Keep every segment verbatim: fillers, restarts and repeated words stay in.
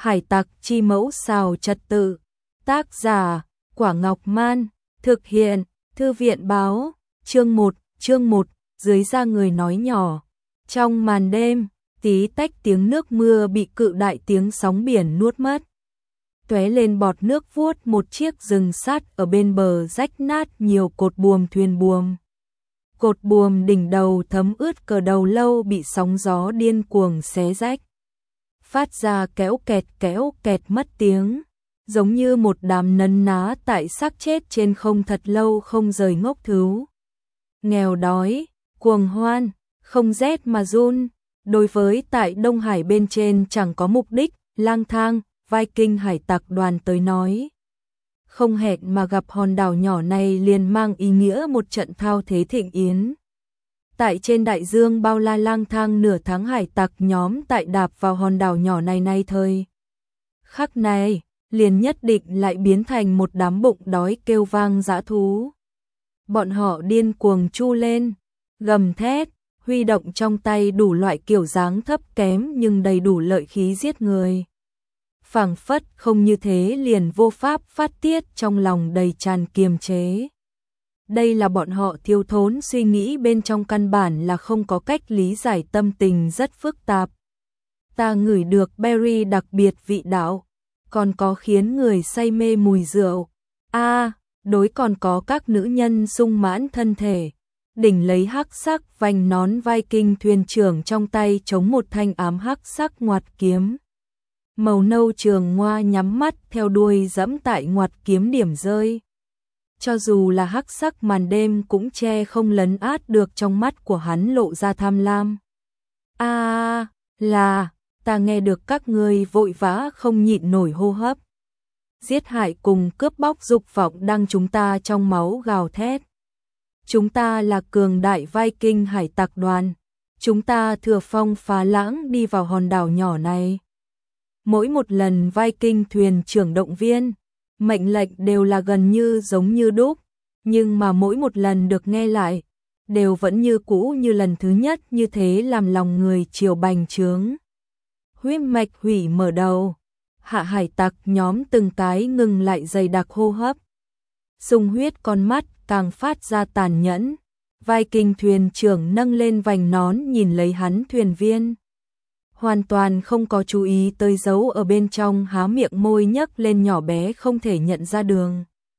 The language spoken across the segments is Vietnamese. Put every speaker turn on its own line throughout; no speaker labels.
Hải tặc chi mẫu xào trật tự. Tác giả, Quả Ngọc Man. Thực hiện, Thư viện báo. Chương một, chương một, dưới da người nói nhỏ. Trong màn đêm, tí tách tiếng nước mưa bị cự đại tiếng sóng biển nuốt mất. Tóe lên bọt nước vuốt một chiếc rừng sắt ở bên bờ rách nát nhiều cột buồm thuyền buồm. Cột buồm đỉnh đầu thấm ướt cờ đầu lâu bị sóng gió điên cuồng xé rách. Phát ra kéo kẹt kéo kẹt mất tiếng, giống như một đám nấn ná tại xác chết trên không thật lâu không rời ngốc thứu. Nghèo đói, cuồng hoan, không rét mà run, đối với tại Đông Hải bên trên chẳng có mục đích, lang thang, Viking hải tặc đoàn tới nói. Không hẹn mà gặp hòn đảo nhỏ này liền mang ý nghĩa một trận thao thế thịnh yến. Tại trên đại dương bao la lang thang nửa tháng hải tặc nhóm tại đạp vào hòn đảo nhỏ này nay thời khắc này, liền nhất định lại biến thành một đám bụng đói kêu vang dã thú. Bọn họ điên cuồng chu lên, gầm thét, huy động trong tay đủ loại kiểu dáng thấp kém nhưng đầy đủ lợi khí giết người. Phảng phất không như thế liền vô pháp phát tiết trong lòng đầy tràn kiềm chế. Đây là bọn họ thiếu thốn suy nghĩ bên trong căn bản là không có cách lý giải tâm tình rất phức tạp. Ta ngửi được berry đặc biệt vị đạo, còn có khiến người say mê mùi rượu. A, à, đối còn có các nữ nhân sung mãn thân thể. Đỉnh lấy hắc sắc vành nón Viking thuyền trưởng trong tay chống một thanh ám hắc sắc ngoặt kiếm. Màu nâu trường ngoa nhắm mắt theo đuôi dẫm tại ngoặt kiếm điểm rơi. Cho dù là hắc sắc màn đêm cũng che không lấn át được trong mắt của hắn lộ ra tham lam. A à, là, ta nghe được các ngươi vội vã không nhịn nổi hô hấp. Giết hại cùng cướp bóc dục vọng đang chúng ta trong máu gào thét. Chúng ta là cường đại Viking hải tặc đoàn. Chúng ta thừa phong phá lãng đi vào hòn đảo nhỏ này. Mỗi một lần Viking thuyền trưởng động viên, mệnh lệnh đều là gần như giống như đúc, nhưng mà mỗi một lần được nghe lại, đều vẫn như cũ như lần thứ nhất, như thế làm lòng người chiều bành trướng. Huyết mạch hủy mở đầu, hạ hải tặc nhóm từng cái ngừng lại dày đặc hô hấp. Sung huyết con mắt càng phát ra tàn nhẫn. Viking thuyền trưởng nâng lên vành nón nhìn lấy hắn thuyền viên. Hoàn toàn không có chú ý tới dấu ở bên trong há miệng môi nhấc lên nhỏ bé không thể nhận ra đường.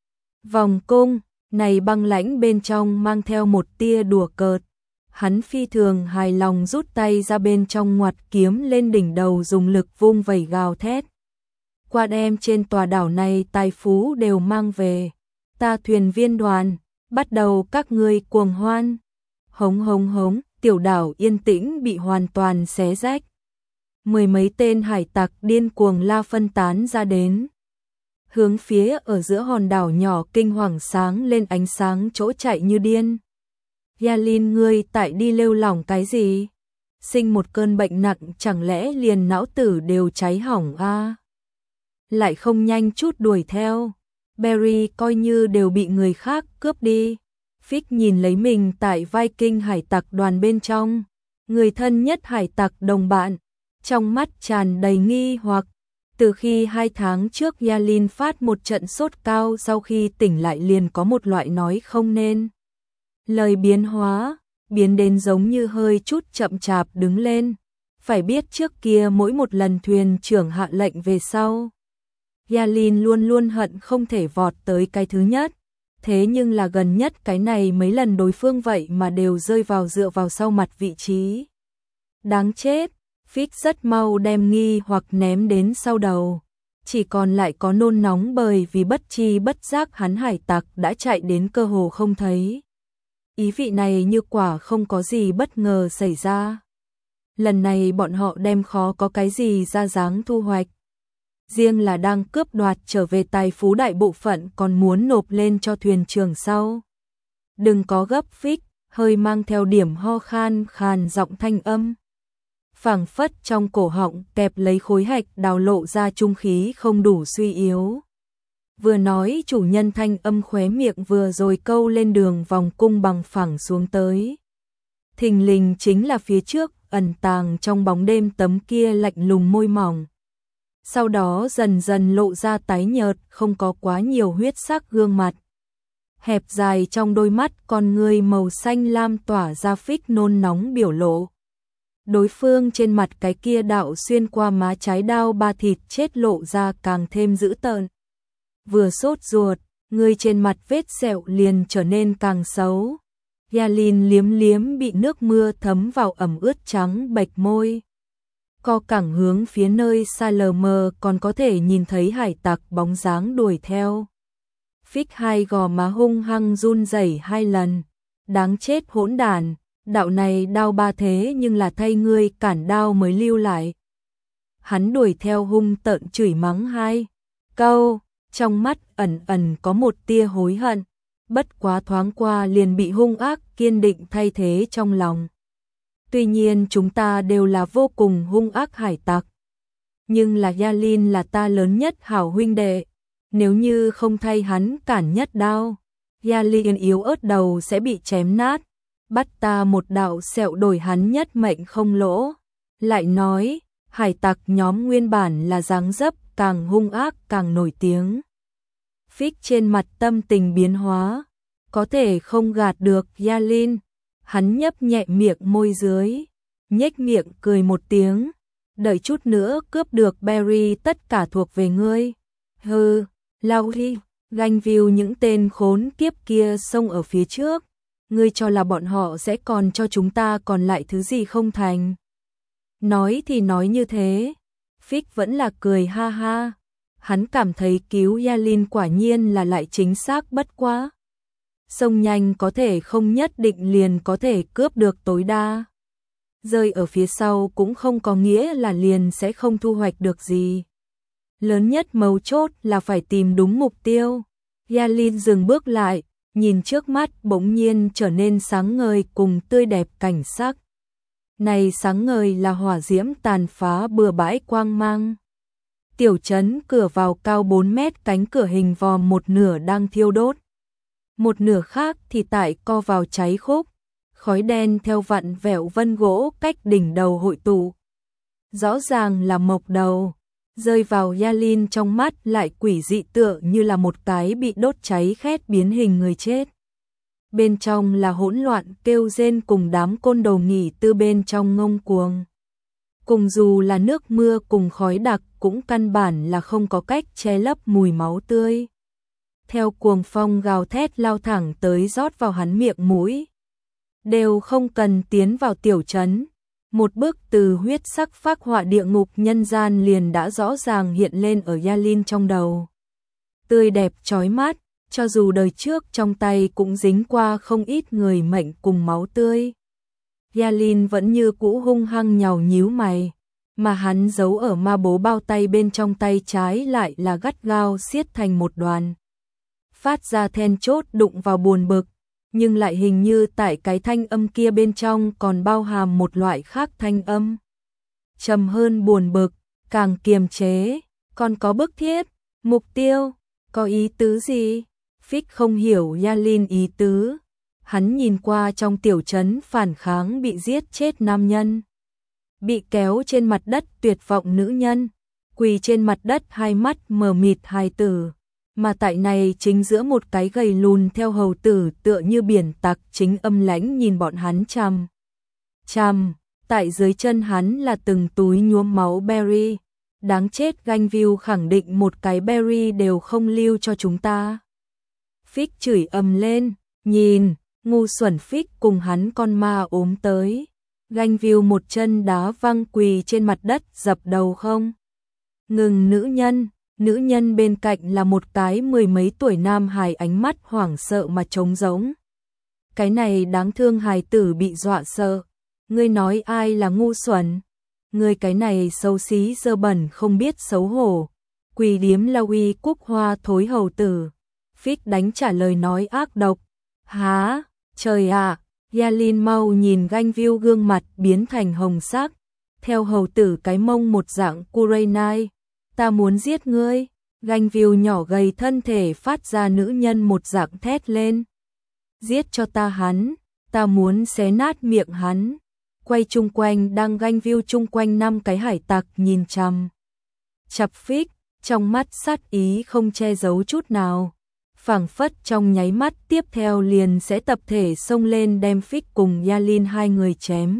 Vòng cung, này băng lãnh bên trong mang theo một tia đùa cợt. Hắn phi thường hài lòng rút tay ra bên trong ngoặt kiếm lên đỉnh đầu dùng lực vung vẩy gào thét. Qua đêm trên tòa đảo này tài phú đều mang về. Ta thuyền viên đoàn, bắt đầu các ngươi cuồng hoan. Hống hống hống, tiểu đảo yên tĩnh bị hoàn toàn xé rách. Mười mấy tên hải tặc điên cuồng la phân tán ra đến. Hướng phía ở giữa hòn đảo nhỏ kinh hoàng sáng lên ánh sáng chỗ chạy như điên. Yalin ngươi tại đi lêu lỏng cái gì? Sinh một cơn bệnh nặng chẳng lẽ liền não tử đều cháy hỏng a? À? Lại không nhanh chút đuổi theo. Berry coi như đều bị người khác cướp đi. Fix nhìn lấy mình tại Viking hải tặc đoàn bên trong. Người thân nhất hải tặc đồng bạn. Trong mắt tràn đầy nghi hoặc. Từ khi hai tháng trước Yalin phát một trận sốt cao, sau khi tỉnh lại liền có một loại nói không nên lời biến hóa, biến đến giống như hơi chút chậm chạp đứng lên. Phải biết trước kia mỗi một lần thuyền trưởng hạ lệnh về sau, Yalin luôn luôn hận không thể vọt tới cái thứ nhất. Thế nhưng là gần nhất cái này mấy lần đối phương vậy mà đều rơi vào dựa vào sau mặt vị trí. Đáng chết. Fix rất mau đem nghi hoặc ném đến sau đầu. Chỉ còn lại có nôn nóng bởi vì bất chi bất giác hắn hải tặc đã chạy đến cơ hồ không thấy. Ý vị này như quả không có gì bất ngờ xảy ra. Lần này bọn họ đem khó có cái gì ra dáng thu hoạch. Riêng là đang cướp đoạt trở về tài phú đại bộ phận còn muốn nộp lên cho thuyền trưởng sau. Đừng có gấp Fix, hơi mang theo điểm ho khan khàn giọng thanh âm. Phảng phất trong cổ họng kẹp lấy khối hạch đào lộ ra trung khí không đủ suy yếu. Vừa nói chủ nhân thanh âm khóe miệng vừa rồi câu lên đường vòng cung bằng phẳng xuống tới. Thình lình chính là phía trước ẩn tàng trong bóng đêm tấm kia lạnh lùng môi mỏng. sau đó dần dần lộ ra tái nhợt, không có quá nhiều huyết sắc gương mặt. Hẹp dài trong đôi mắt con người màu xanh lam tỏa ra phích nôn nóng biểu lộ. Đối phương trên mặt cái kia đạo xuyên qua má trái đao ba thịt chết lộ ra càng thêm dữ tợn. Vừa sốt ruột, người trên mặt vết sẹo liền trở nên càng xấu. Yalin liếm liếm bị nước mưa thấm vào ẩm ướt trắng bệch môi. Co cẳng hướng phía nơi xa lờ mờ còn có thể nhìn thấy hải tặc bóng dáng đuổi theo. Phích hai gò má hung hăng run rẩy hai lần. Đáng chết hỗn đản, đạo này đao ba thế nhưng là thay ngươi cản đao mới lưu lại. Hắn đuổi theo hung tợn chửi mắng hai câu, trong mắt ẩn ẩn có một tia hối hận, bất quá thoáng qua liền bị hung ác kiên định thay thế trong lòng. Tuy nhiên chúng ta đều là vô cùng hung ác hải tặc, nhưng là Yalin là ta lớn nhất hảo huynh đệ, nếu như không thay hắn cản nhất đao, Yalin yếu ớt đầu sẽ bị chém nát, bắt ta một đạo sẹo đổi hắn nhất mệnh không lỗ. Lại nói, hải tặc nhóm nguyên bản là dáng dấp càng hung ác càng nổi tiếng. Phích trên mặt tâm tình biến hóa, có thể không gạt được Yalin. Hắn nhấp nhẹ miệng môi dưới, nhếch miệng cười một tiếng, đợi chút nữa cướp được Berry tất cả thuộc về ngươi. Hừ, lao đi, ganh view những tên khốn kiếp kia xông ở phía trước, ngươi cho là bọn họ sẽ còn cho chúng ta còn lại thứ gì không thành. Nói thì nói như thế, Phích vẫn là cười ha ha, hắn cảm thấy cứu Yalin quả nhiên là lại chính xác bất quá. Sông nhanh có thể không nhất định liền có thể cướp được tối đa. Rơi ở phía sau cũng không có nghĩa là liền sẽ không thu hoạch được gì. Lớn nhất mấu chốt là phải tìm đúng mục tiêu. Yalin dừng bước lại, nhìn trước mắt bỗng nhiên trở nên sáng ngời cùng tươi đẹp cảnh sắc. Này sáng ngời là hỏa diễm tàn phá bừa bãi quang mang. Tiểu trấn cửa vào cao bốn mét, cánh cửa hình vòm một nửa đang thiêu đốt. Một nửa khác thì tại co vào cháy khúc, khói đen theo vặn vẹo vân gỗ cách đỉnh đầu hội tụ. Rõ ràng là mộc đầu, rơi vào Yalin trong mắt lại quỷ dị tựa như là một cái bị đốt cháy khét biến hình người chết. Bên trong là hỗn loạn kêu rên cùng đám côn đồ nghỉ tư bên trong ngông cuồng. Cùng dù là nước mưa cùng khói đặc cũng căn bản là không có cách che lấp mùi máu tươi. Theo cuồng phong gào thét lao thẳng tới rót vào hắn miệng mũi. Đều không cần tiến vào tiểu trấn. Một bức từ huyết sắc phác họa địa ngục nhân gian liền đã rõ ràng hiện lên ở Yalin trong đầu. Tươi đẹp chói mắt, cho dù đời trước trong tay cũng dính qua không ít người mệnh cùng máu tươi. Yalin vẫn như cũ hung hăng nhàu nhíu mày, mà hắn giấu ở ma bố bao tay bên trong tay trái lại là gắt gao siết thành một đoàn. Phát ra then chốt đụng vào buồn bực, nhưng lại hình như tại cái thanh âm kia bên trong còn bao hàm một loại khác thanh âm. Trầm hơn buồn bực, càng kiềm chế, còn có bức thiết, mục tiêu, có ý tứ gì? Phích không hiểu Yalin ý tứ. Hắn nhìn qua trong tiểu trấn phản kháng bị giết chết nam nhân, bị kéo trên mặt đất tuyệt vọng nữ nhân, quỳ trên mặt đất hai mắt mờ mịt hài tử. Mà tại này chính giữa một cái gầy lùn theo hầu tử tựa như biển tặc chính âm lãnh nhìn bọn hắn chằm chằm, tại dưới chân hắn là từng túi nhuốm máu berry. Đáng chết, ganh view khẳng định một cái berry đều không lưu cho chúng ta. Phích chửi ầm lên, nhìn, ngu xuẩn Phích cùng hắn con ma ốm tới. Ganh view một chân đá văng quỳ trên mặt đất dập đầu không ngừng nữ nhân. Nữ nhân bên cạnh là một cái mười mấy tuổi nam hài, ánh mắt hoảng sợ mà trống rỗng. Cái này đáng thương hài tử bị dọa sợ. Ngươi nói ai là ngu xuẩn? Ngươi cái này xấu xí dơ bẩn không biết xấu hổ. Quỳ điếm lau uy cúc hoa thối hầu tử. Phích đánh trả lời nói ác độc. Há, trời ạ! À, Yalin mau nhìn ganh view gương mặt biến thành hồng sắc. Theo hầu tử cái mông một dạng Kurenai. Ta muốn giết ngươi. Ganh view nhỏ gầy thân thể phát ra nữ nhân một dạng thét lên. Giết cho ta hắn, ta muốn xé nát miệng hắn. Quay chung quanh đang ganh view chung quanh năm cái hải tặc nhìn chằm chập phích, trong mắt sát ý không che giấu chút nào. Phảng phất trong nháy mắt tiếp theo liền sẽ tập thể xông lên đem Phích cùng Yalin hai người chém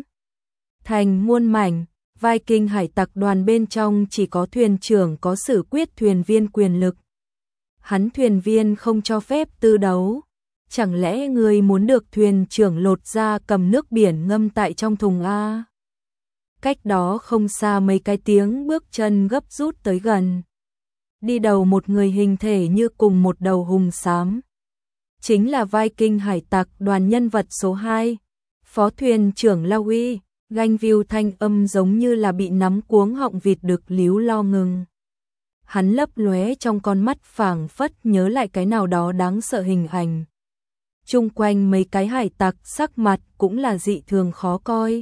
thành muôn mảnh. Viking hải tặc đoàn bên trong chỉ có thuyền trưởng có xử quyết thuyền viên quyền lực. Hắn thuyền viên không cho phép tư đấu. Chẳng lẽ người muốn được thuyền trưởng lột ra cầm nước biển ngâm tại trong thùng a? Cách đó không xa mấy cái tiếng bước chân gấp rút tới gần. Đi đầu một người hình thể như cùng một đầu hùng xám. Chính là Viking hải tặc đoàn nhân vật số hai, phó thuyền trưởng Lawi. Ganh view thanh âm giống như là bị nắm cuống họng vịt đực líu lo ngừng. Hắn lấp lóe trong con mắt phảng phất nhớ lại cái nào đó đáng sợ hình ảnh. Chung quanh mấy cái hải tặc sắc mặt cũng là dị thường khó coi.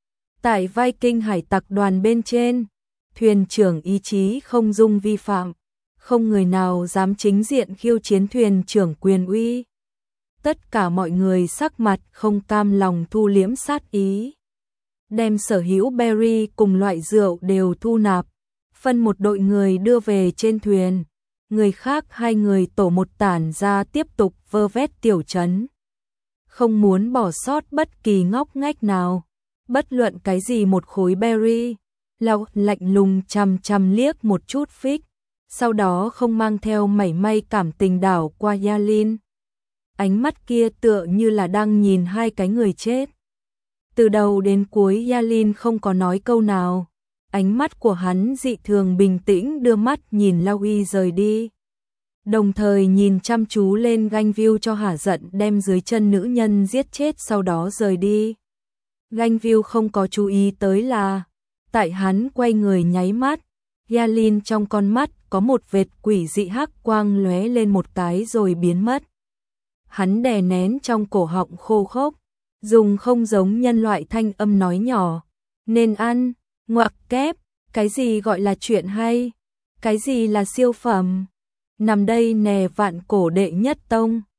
Tại Viking hải tặc đoàn bên trên, thuyền trưởng ý chí không dung vi phạm, không người nào dám chính diện khiêu chiến thuyền trưởng quyền uy. Tất cả mọi người sắc mặt không cam lòng thu liễm sát ý. Đem sở hữu berry cùng loại rượu đều thu nạp, phân một đội người đưa về trên thuyền, người khác hai người tổ một tản ra tiếp tục vơ vét tiểu trấn. Không muốn bỏ sót bất kỳ ngóc ngách nào, bất luận cái gì một khối berry. Lão lạnh lùng chằm chằm liếc một chút Phích, sau đó không mang theo mảy may cảm tình đảo qua Yalin. Ánh mắt kia tựa như là đang nhìn hai cái người chết. Từ đầu đến cuối Yalin không có nói câu nào, ánh mắt của hắn dị thường bình tĩnh đưa mắt nhìn Lawi rời đi. Đồng thời nhìn chăm chú lên Ganh view cho hả giận đem dưới chân nữ nhân giết chết sau đó rời đi. Ganh view không có chú ý tới là, tại hắn quay người nháy mắt, Yalin trong con mắt có một vệt quỷ dị hắc quang lóe lên một cái rồi biến mất. Hắn đè nén trong cổ họng khô khốc, dùng không giống nhân loại thanh âm nói nhỏ, nên ăn, ngoặc kép, cái gì gọi là chuyện hay, cái gì là siêu phẩm, nằm đây nè vạn cổ đệ nhất tông.